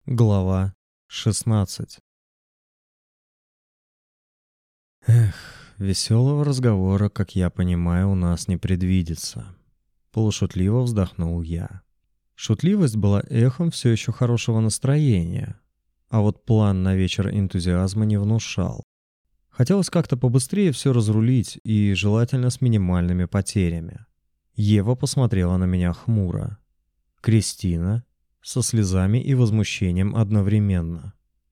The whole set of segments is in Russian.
Глава 16. Эх, веселого разговора, как я понимаю, у нас не предвидится. Полушутливо вздохнул я. Шутливость была эхом все еще хорошего настроения, а вот план на вечер энтузиазма не внушал. Хотелось как-то побыстрее все разрулить и желательно с минимальными потерями. Ева посмотрела на меня хмуро. Кристина со слезами и возмущением одновременно.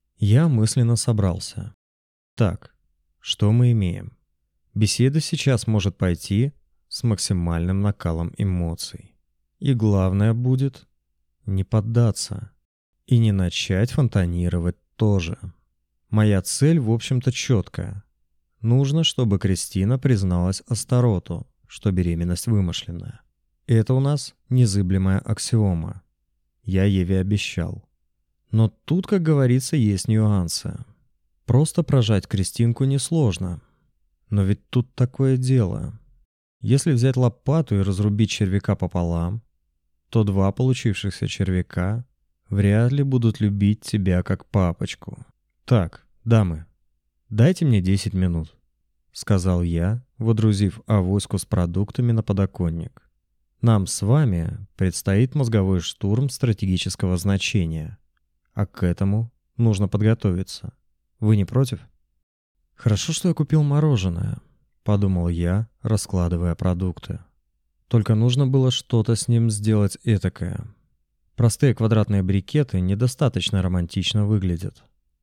Я мысленно собрался. Так, что мы имеем? Беседа сейчас может пойти с максимальным накалом эмоций. И главное будет не поддаться и не начать фонтанировать тоже. Моя цель, в общем-то, четкая. Нужно, чтобы Кристина призналась Астароту, что беременность вымышленная. Это у нас незыблемая аксиома. Я Еве обещал. Но тут, как говорится, есть нюансы. Просто прожать Кристинку несложно. Но ведь тут такое дело. Если взять лопату и разрубить червяка пополам, то два получившихся червяка вряд ли будут любить тебя как папочку. Так, дамы, дайте мне 10 минут, сказал я, водрузив авоську с продуктами на подоконник. Нам с вами предстоит мозговой штурм стратегического значения, а к этому нужно подготовиться. Вы не против? Хорошо, что я купил мороженое, подумал я, раскладывая продукты. Только нужно было что-то с ним сделать этакое. Простые квадратные брикеты недостаточно романтично выглядят.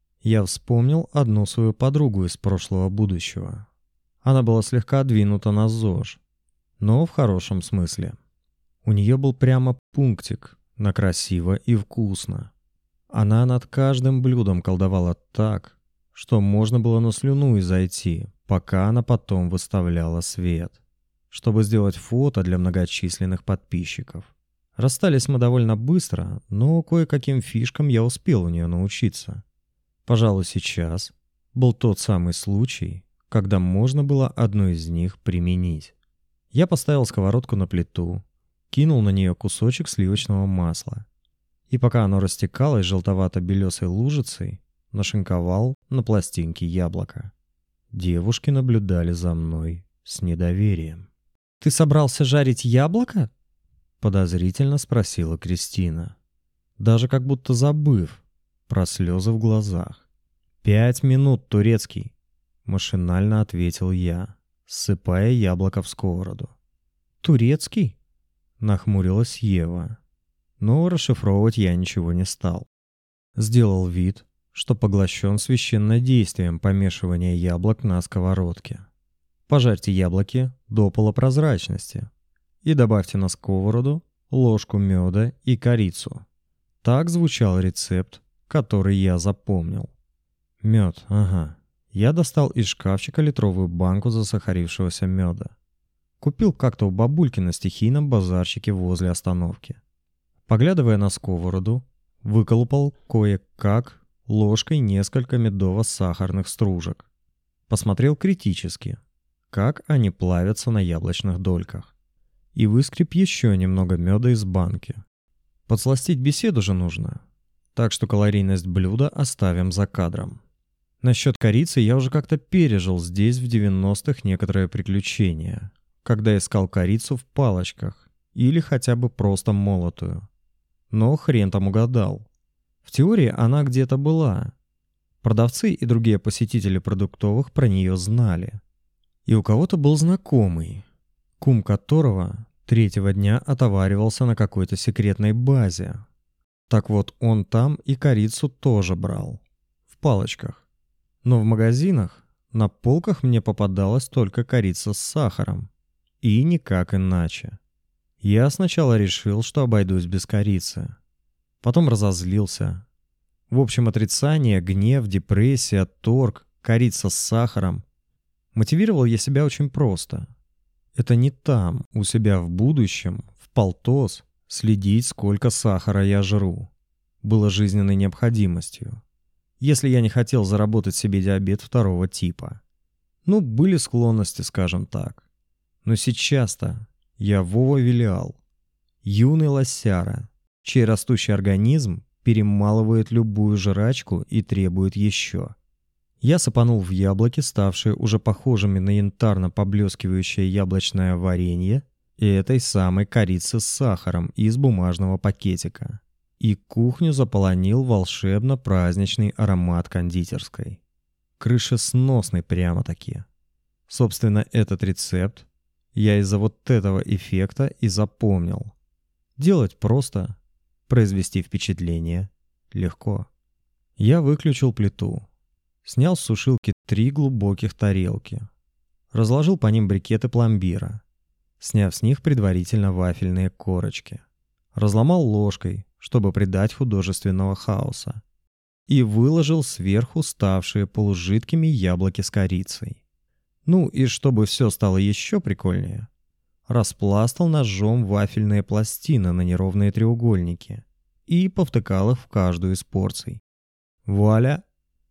Я вспомнил одну свою подругу из прошлого будущего. Она была слегка двинута на ЗОЖ, но в хорошем смысле. У нее был прямо пунктик на красиво и вкусно. Она над каждым блюдом колдовала так, что можно было на слюну изойти, пока она потом выставляла свет, чтобы сделать фото для многочисленных подписчиков. Расстались мы довольно быстро, но кое-каким фишкам я успел у нее научиться. Пожалуй, сейчас был тот самый случай, когда можно было одну из них применить. Я поставил сковородку на плиту, кинул на нее кусочек сливочного масла. И пока оно растекалось желтовато-белесой лужицей, нашинковал на пластинке яблоко. Девушки наблюдали за мной с недоверием. «Ты собрался жарить яблоко?» — подозрительно спросила Кристина, даже как будто забыв про слезы в глазах. 5 минут, турецкий!» — машинально ответил я, ссыпая яблоко в сковороду. «Турецкий?» — нахмурилась Ева. Но расшифровывать я ничего не стал. Сделал вид, что поглощен священнодействием помешивания яблок на сковородке. Пожарьте яблоки до полупрозрачности и добавьте на сковороду ложку меда и корицу. Так звучал рецепт, который я запомнил. Мед, ага. Я достал из шкафчика литровую банку засахарившегося меда. Купил как-то у бабульки на стихийном базарчике возле остановки. Поглядывая на сковороду, выколупал кое-как ложкой несколько медово-сахарных стружек. Посмотрел критически, как они плавятся на яблочных дольках. И выскреб еще немного меда из банки. Подсластить беседу же нужно, так что калорийность блюда оставим за кадром. Насчет корицы я уже как-то пережил здесь в 90-х некоторое приключение, когда искал корицу в палочках или хотя бы просто молотую. Но хрен там угадал. В теории она где-то была. Продавцы и другие посетители продуктовых про нее знали. И у кого-то был знакомый, кум которого третьего дня отоваривался на какой-то секретной базе. Так вот, он там и корицу тоже брал. В палочках. Но в магазинах на полках мне попадалась только корица с сахаром. И никак иначе. Я сначала решил, что обойдусь без корицы. Потом разозлился. В общем, отрицание, гнев, депрессия, торг, корица с сахаром. Мотивировал я себя очень просто. Это не там, у себя в будущем, в полтос, следить, сколько сахара я жру. Было жизненной необходимостью. Если я не хотел заработать себе диабет второго типа. Ну, были склонности, скажем так. Но сейчас-то я Вова Вилиал, юный лосяра, чей растущий организм перемалывает любую жрачку и требует еще. Я сыпанул в яблоки, ставшие уже похожими на янтарно поблескивающее яблочное варенье, и этой самой корицы с сахаром из бумажного пакетика. И кухню заполонил волшебно-праздничный аромат кондитерской. Крышесносный прямо-таки. Собственно, этот рецепт я из-за вот этого эффекта и запомнил. Делать просто, произвести впечатление легко. Я выключил плиту. Снял с сушилки 3 глубоких тарелки. Разложил по ним брикеты пломбира, сняв с них предварительно вафельные корочки. Разломал ложкой, чтобы придать художественного хаоса. И выложил сверху ставшие полужидкими яблоки с корицей. Ну и чтобы все стало еще прикольнее, распластал ножом вафельные пластины на неровные треугольники и повтыкал их в каждую из порций. Вуаля!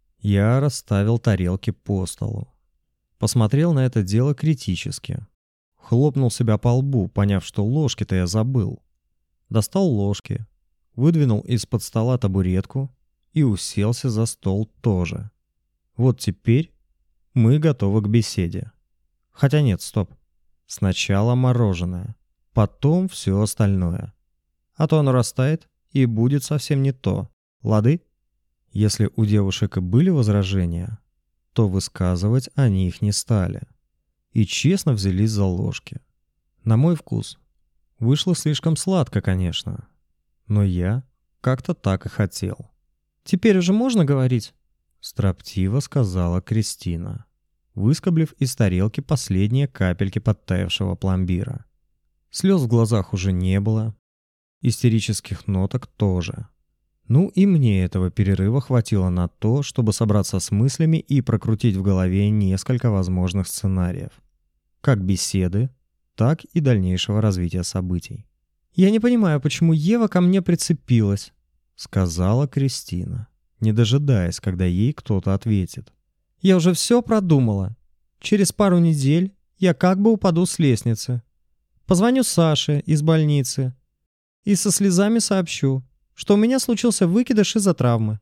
Я расставил тарелки по столу. Посмотрел на это дело критически. Хлопнул себя по лбу, поняв, что ложки-то я забыл. Достал ложки, выдвинул из-под стола табуретку и уселся за стол тоже. Вот теперь мы готовы к беседе. Хотя нет, стоп. Сначала мороженое, потом все остальное. А то оно растает и будет совсем не то. Лады? Если у девушек и были возражения, то высказывать они их не стали. И честно взялись за ложки. На мой вкус. Вышло слишком сладко, конечно. Но я как-то так и хотел. «Теперь уже можно говорить?» — строптиво сказала Кристина, выскоблив из тарелки последние капельки подтаявшего пломбира. Слез в глазах уже не было. Истерических ноток тоже. Ну и мне этого перерыва хватило на то, чтобы собраться с мыслями и прокрутить в голове несколько возможных сценариев. Как беседы, так и дальнейшего развития событий. «Я не понимаю, почему Ева ко мне прицепилась», — сказала Кристина, не дожидаясь, когда ей кто-то ответит. «Я уже все продумала. Через пару недель я как бы упаду с лестницы. Позвоню Саше из больницы и со слезами сообщу, что у меня случился выкидыш из-за травмы.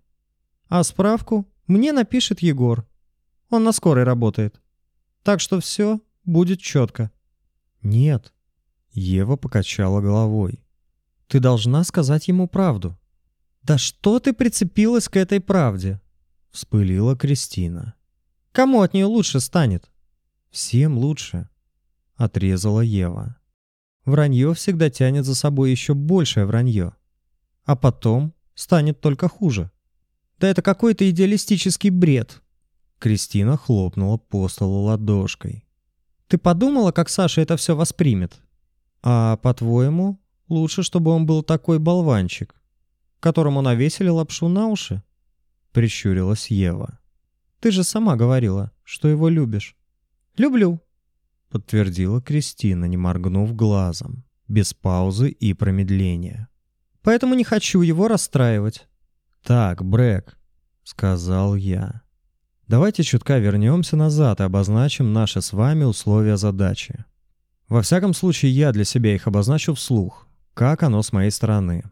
А справку мне напишет Егор. Он на скорой работает. Так что все будет четко». «Нет», — Ева покачала головой. «Ты должна сказать ему правду». «Да что ты прицепилась к этой правде?» — вспылила Кристина. «Кому от нее лучше станет?» «Всем лучше», — отрезала Ева. «Вранье всегда тянет за собой еще большее вранье. А потом станет только хуже». «Да это какой-то идеалистический бред». Кристина хлопнула по столу ладошкой. «Ты подумала, как Саша это все воспримет?» «А по-твоему, лучше, чтобы он был такой болванчик, которому навесили лапшу на уши?» — прищурилась Ева. «Ты же сама говорила, что его любишь». «Люблю», — подтвердила Кристина, не моргнув глазом, без паузы и промедления. «Поэтому не хочу его расстраивать». «Так, Брэк», — сказал я. «Давайте чутка вернемся назад и обозначим наши с вами условия задачи. Во всяком случае, я для себя их обозначу вслух, как оно с моей стороны.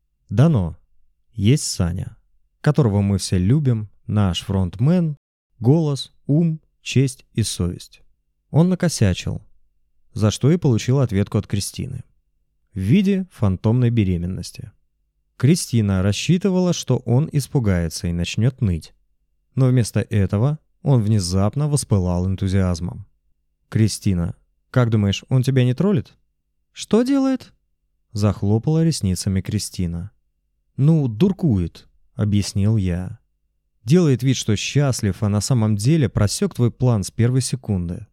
Дано. Есть Саня, которого мы все любим, наш фронтмен, голос, ум, честь и совесть. Он накосячил, за что и получил ответку от Кристины. В виде фантомной беременности. Кристина рассчитывала, что он испугается и начнет ныть. Но вместо этого он внезапно воспылал энтузиазмом. «Кристина, как думаешь, он тебя не троллит?» «Что делает?» Захлопала ресницами Кристина. «Ну, дуркует», — объяснил я. «Делает вид, что счастлив, а на самом деле просек твой план с первой секунды».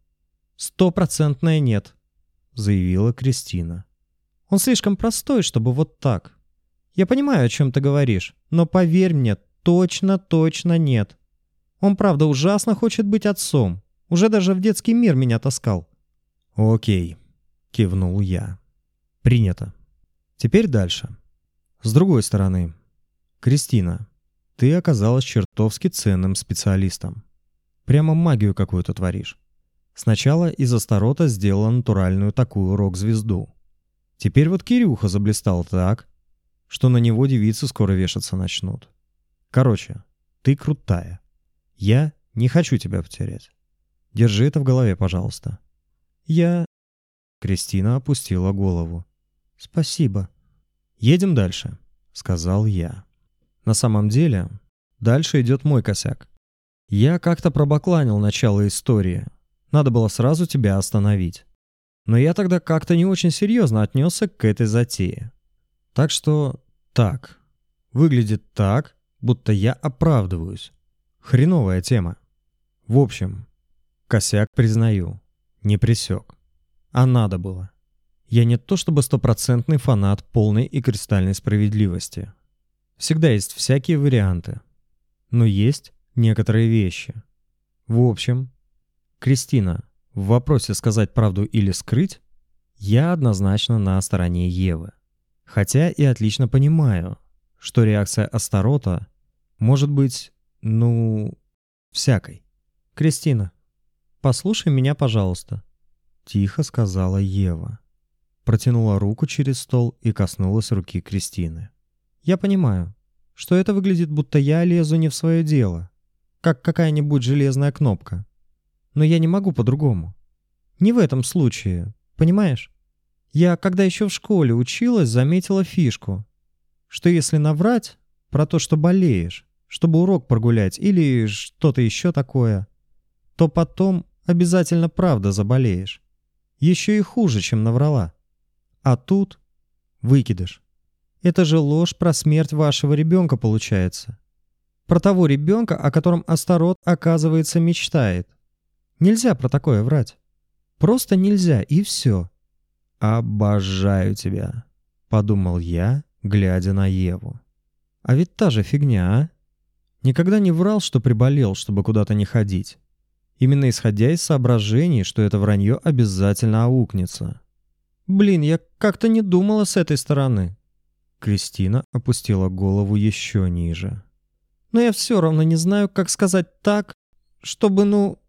100% нет», — заявила Кристина. «Он слишком простой, чтобы вот так. Я понимаю, о чем ты говоришь, но поверь мне, точно нет. Он правда ужасно хочет быть отцом. Уже даже в детский мир меня таскал». «Окей», — кивнул я. «Принято. Теперь дальше. С другой стороны. Кристина, ты оказалась чертовски ценным специалистом. Прямо магию какую-то творишь. Сначала из Астарота сделала натуральную такую рок-звезду. Теперь вот Кирюха заблистал так, что на него девицы скоро вешаться начнут. Короче, ты крутая. Я не хочу тебя потерять. Держи это в голове, пожалуйста. Я... Кристина опустила голову. Спасибо. Едем дальше, сказал я. На самом деле, дальше идет мой косяк. Я как-то пробакланил начало истории. Надо было сразу тебя остановить. Но я тогда как-то не очень серьезно отнесся к этой затее. Так что так. Выглядит так, будто я оправдываюсь. Хреновая тема. В общем, косяк признаю. Не пресек. А надо было. Я не то чтобы стопроцентный фанат полной и кристальной справедливости. Всегда есть всякие варианты. Но есть некоторые вещи. В общем, Кристина, в вопросе сказать правду или скрыть, я однозначно на стороне Евы. Хотя и отлично понимаю, что реакция Астарота может быть, всякой. Кристина, послушай меня, пожалуйста. Тихо сказала Ева. Протянула руку через стол и коснулась руки Кристины. Я понимаю, что это выглядит, будто я лезу не в свое дело, как какая-нибудь железная кнопка. Но я не могу по-другому. Не в этом случае, понимаешь? Я, когда еще в школе училась, заметила фишку, что если наврать про то, что болеешь, чтобы урок прогулять или что-то еще такое, то потом обязательно правда заболеешь. Еще и хуже, чем наврала. А тут выкидыш. Это же ложь про смерть вашего ребенка получается. Про того ребенка, о котором Астарот, оказывается, мечтает. Нельзя про такое врать. Просто нельзя, и все. «Обожаю тебя», — подумал я, глядя на Еву. А ведь та же фигня, а? Никогда не врал, что приболел, чтобы куда-то не ходить. Именно исходя из соображений, что это вранье обязательно аукнется. Блин, я как-то не думала с этой стороны. Кристина опустила голову еще ниже. Но я все равно не знаю, как сказать так, чтобы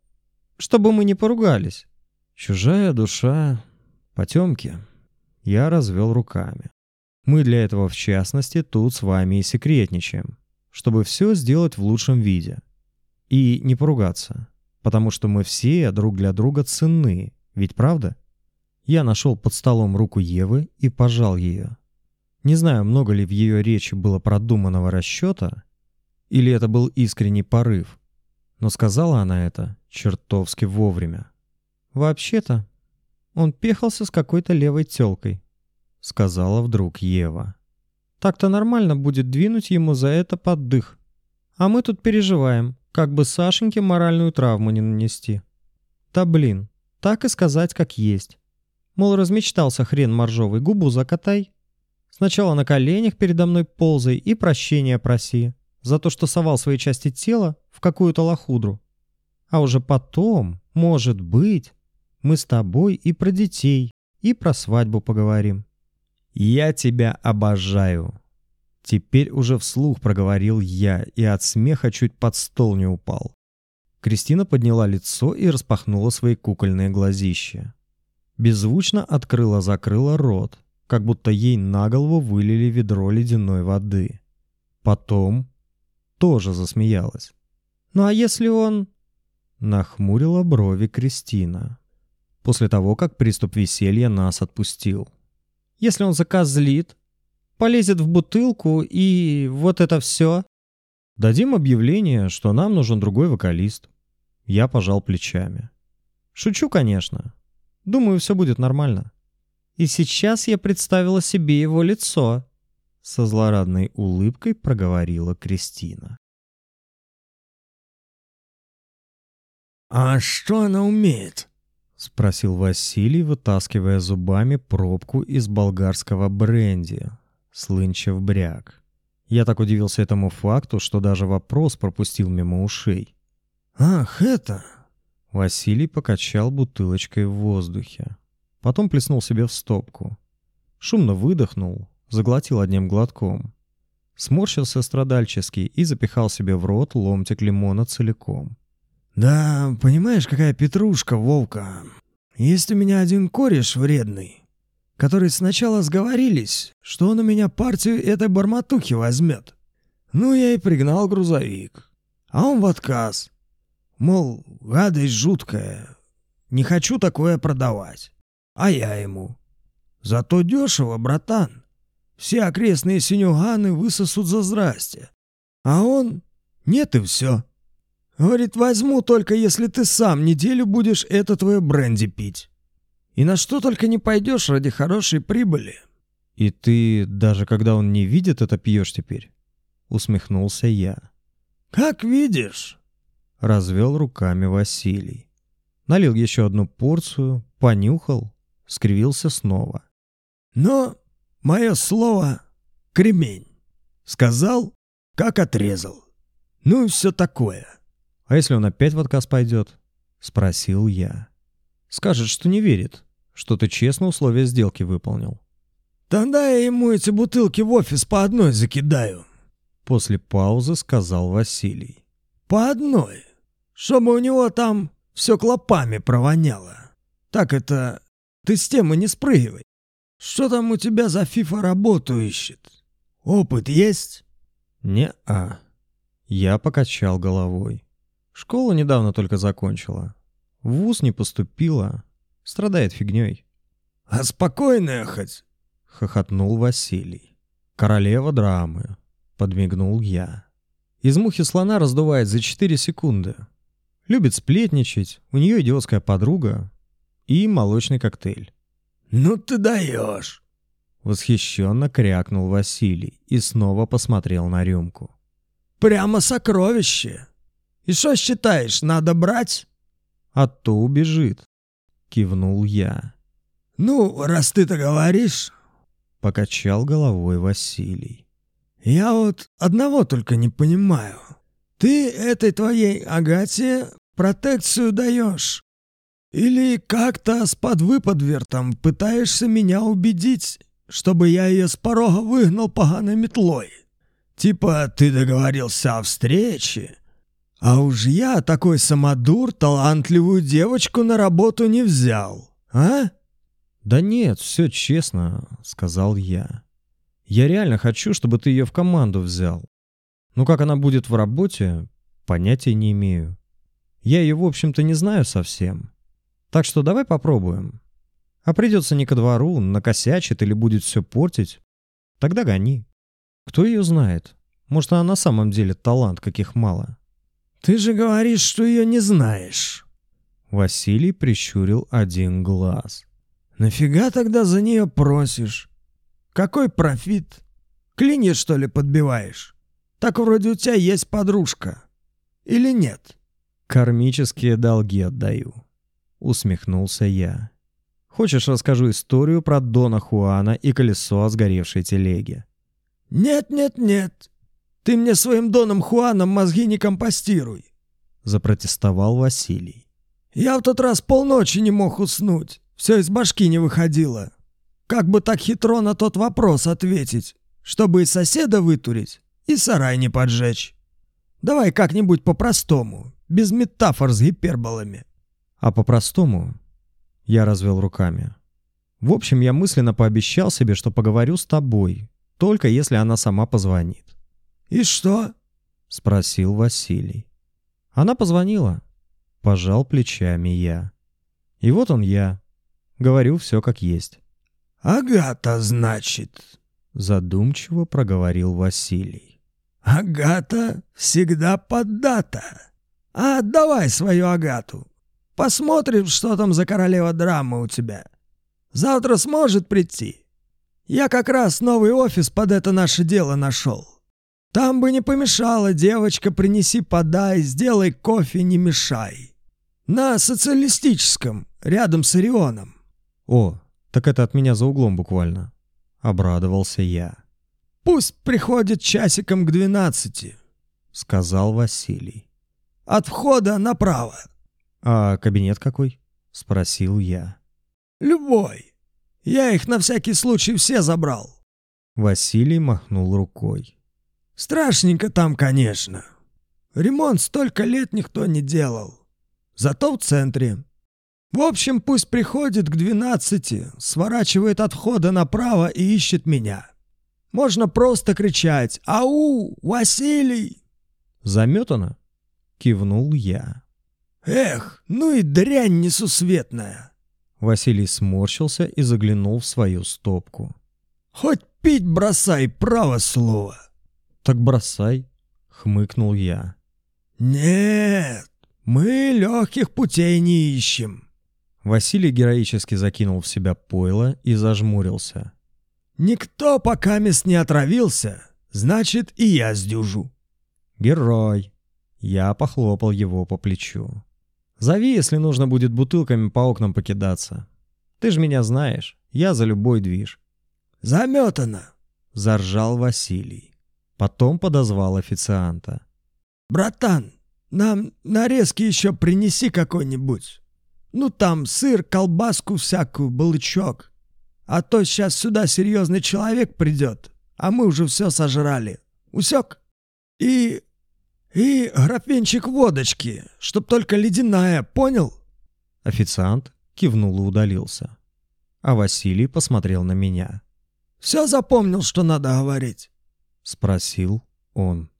мы не поругались. Чужая душа, потемки. Я развел руками. Мы для этого, в частности, тут с вами и секретничаем, чтобы все сделать в лучшем виде. И не поругаться, потому что мы все друг для друга ценны, ведь правда? Я нашел под столом руку Евы и пожал ее. Не знаю, много ли в ее речи было продуманного расчета, или это был искренний порыв, но сказала она это чертовски вовремя. «Вообще-то, он пехался с какой-то левой тёлкой», — сказала вдруг Ева. «Так-то нормально будет двинуть ему за это под дых. А мы тут переживаем, как бы Сашеньке моральную травму не нанести. Да блин, так и сказать как есть. Мол, размечтался хрен моржовый, губу закатай. Сначала на коленях передо мной ползай и прощения проси за то, что совал свои части тела в какую-то лохудру. А уже потом, может быть, мы с тобой и про детей, и про свадьбу поговорим». «Я тебя обожаю». Теперь уже вслух проговорил я и от смеха чуть под стол не упал. Кристина подняла лицо и распахнула свои кукольные глазища. Беззвучно открыла-закрыла рот, как будто ей на голову вылили ведро ледяной воды. Потом тоже засмеялась. «Ну а если он...» Нахмурила брови Кристина. После того, как приступ веселья нас отпустил. «Если он закозлит, полезет в бутылку и вот это все...» «Дадим объявление, что нам нужен другой вокалист». Я пожал плечами. «Шучу, конечно. Думаю, все будет нормально. И сейчас я представила себе его лицо», — со злорадной улыбкой проговорила Кристина. «А что она умеет?» — спросил Василий, вытаскивая зубами пробку из болгарского бренди, слынчив бряк. Я так удивился этому факту, что даже вопрос пропустил мимо ушей. «Ах, это...» Василий покачал бутылочкой в воздухе. Потом плеснул себе в стопку. Шумно выдохнул, заглотил одним глотком. Сморщился страдальчески и запихал себе в рот ломтик лимона целиком. «Да, понимаешь, какая петрушка, Вовка. Есть у меня один кореш вредный, которые сначала сговорились, что он у меня партию этой барматухи возьмет. Ну, я и пригнал грузовик. А он в отказ. Мол, гадость жуткая. Не хочу такое продавать. А я ему: зато дешево, братан. Все окрестные синюганы высосут за здрасте. А он: нет, и все. Говорит, возьму только, если ты сам неделю будешь это твое бренди пить. И на что только не пойдешь ради хорошей прибыли. И ты, даже когда он не видит, это пьешь теперь? Усмехнулся я. Как видишь. Развел руками Василий. Налил еще одну порцию, понюхал, скривился снова. Но мое слово — кремень. Сказал, как отрезал. Ну и все такое. А если он опять в отказ пойдет? Спросил я. Скажет, что не верит, что ты честно условия сделки выполнил. Тогда я ему эти бутылки в офис по одной закидаю. После паузы сказал Василий. По одной. Чтобы у него там все клопами провоняло. Так это... Ты с темы не спрыгивай. Что там у тебя за фифа работу ищет? Опыт есть? Не-а. Я покачал головой. Школу недавно только закончила. В вуз не поступила. Страдает фигней. А спокойная хоть? Хохотнул Василий. Королева драмы. Подмигнул я. Из мухи слона раздувает за 4 секунды. Любит сплетничать, у нее идиотская подруга и молочный коктейль. Ну ты даешь. Восхищенно крякнул Василий и снова посмотрел на рюмку. Прямо сокровище. И что считаешь, надо брать? А то убежит. Кивнул я. Ну, раз ты-то говоришь. Покачал головой Василий. Я вот одного только не понимаю. Ты этой твоей Агате протекцию даешь? Или как-то с подвыподвертом пытаешься меня убедить, чтобы я ее с порога выгнал поганой метлой? Типа ты договорился о встрече, а уж я, такой самодур, талантливую девочку на работу не взял, а? Да нет, все честно, сказал я. Я реально хочу, чтобы ты ее в команду взял. Но как она будет в работе, понятия не имею. Я ее, в общем-то, не знаю совсем. Так что давай попробуем. А придется не ко двору, накосячит или будет все портить, тогда гони. Кто ее знает? Может, она на самом деле талант, каких мало. Ты же говоришь, что ее не знаешь. Василий прищурил один глаз. Нафига тогда за нее просишь? Какой профит? Клинья, что ли, подбиваешь? Так вроде у тебя есть подружка. Или нет? Кармические долги отдаю. Усмехнулся я. Хочешь, расскажу историю про Дона Хуана и колесо от сгоревшей телеги? Нет. Ты мне своим Доном Хуаном мозги не компостируй. Запротестовал Василий. Я в тот раз полночи не мог уснуть. Все из башки не выходило. Как бы так хитро на тот вопрос ответить, чтобы и соседа вытурить, и сарай не поджечь. Давай как-нибудь по-простому, без метафор с гиперболами. А по-простому я развел руками. В общем, я мысленно пообещал себе, что поговорю с тобой, только если она сама позвонит. И что? Спросил Василий. Она позвонила. Пожал плечами я. И вот он я. Говорю все как есть. Агата, значит. Задумчиво проговорил Василий. Агата всегда поддата. А отдавай свою Агату. Посмотрим, что там за королева драмы у тебя. Завтра сможет прийти. Я как раз новый офис под это наше дело нашел. Там бы не помешало, девочка, принеси, подай, сделай кофе, не мешай. На социалистическом, рядом с Орионом. О, так это от меня за углом буквально. Обрадовался я. Пусть приходит часиком к 12, сказал Василий. От входа направо. А кабинет какой? Спросил я. Любой. Я их на всякий случай все забрал. Василий махнул рукой. Страшненько там, конечно. Ремонт столько лет никто не делал. Зато в центре. В общем, пусть приходит к 12, сворачивает от входа направо и ищет меня. Можно просто кричать: «Ау, Василий!» «Заметано?» — кивнул я. Эх, ну и дрянь несусветная. Василий сморщился и заглянул в свою стопку. Хоть пить бросай, право слово. «Так бросай», — хмыкнул я. Нет, мы легких путей не ищем. Василий героически закинул в себя пойло и зажмурился. Никто пока мест не отравился, значит, и я сдюжу. «Герой!» Я похлопал его по плечу. «Зови, если нужно будет бутылками по окнам покидаться. Ты же меня знаешь, я за любой движ». Заметано, Заржал Василий. Потом подозвал официанта. братан, нам нарезки еще принеси какой-нибудь. Ну там сыр, колбаску всякую, балычок. А то сейчас сюда серьезный человек придет, а мы уже все сожрали. Усек? И графинчик водочки, чтоб только ледяная, понял? Официант кивнул и удалился. А Василий посмотрел на меня. Все запомнил, что надо говорить? Спросил он.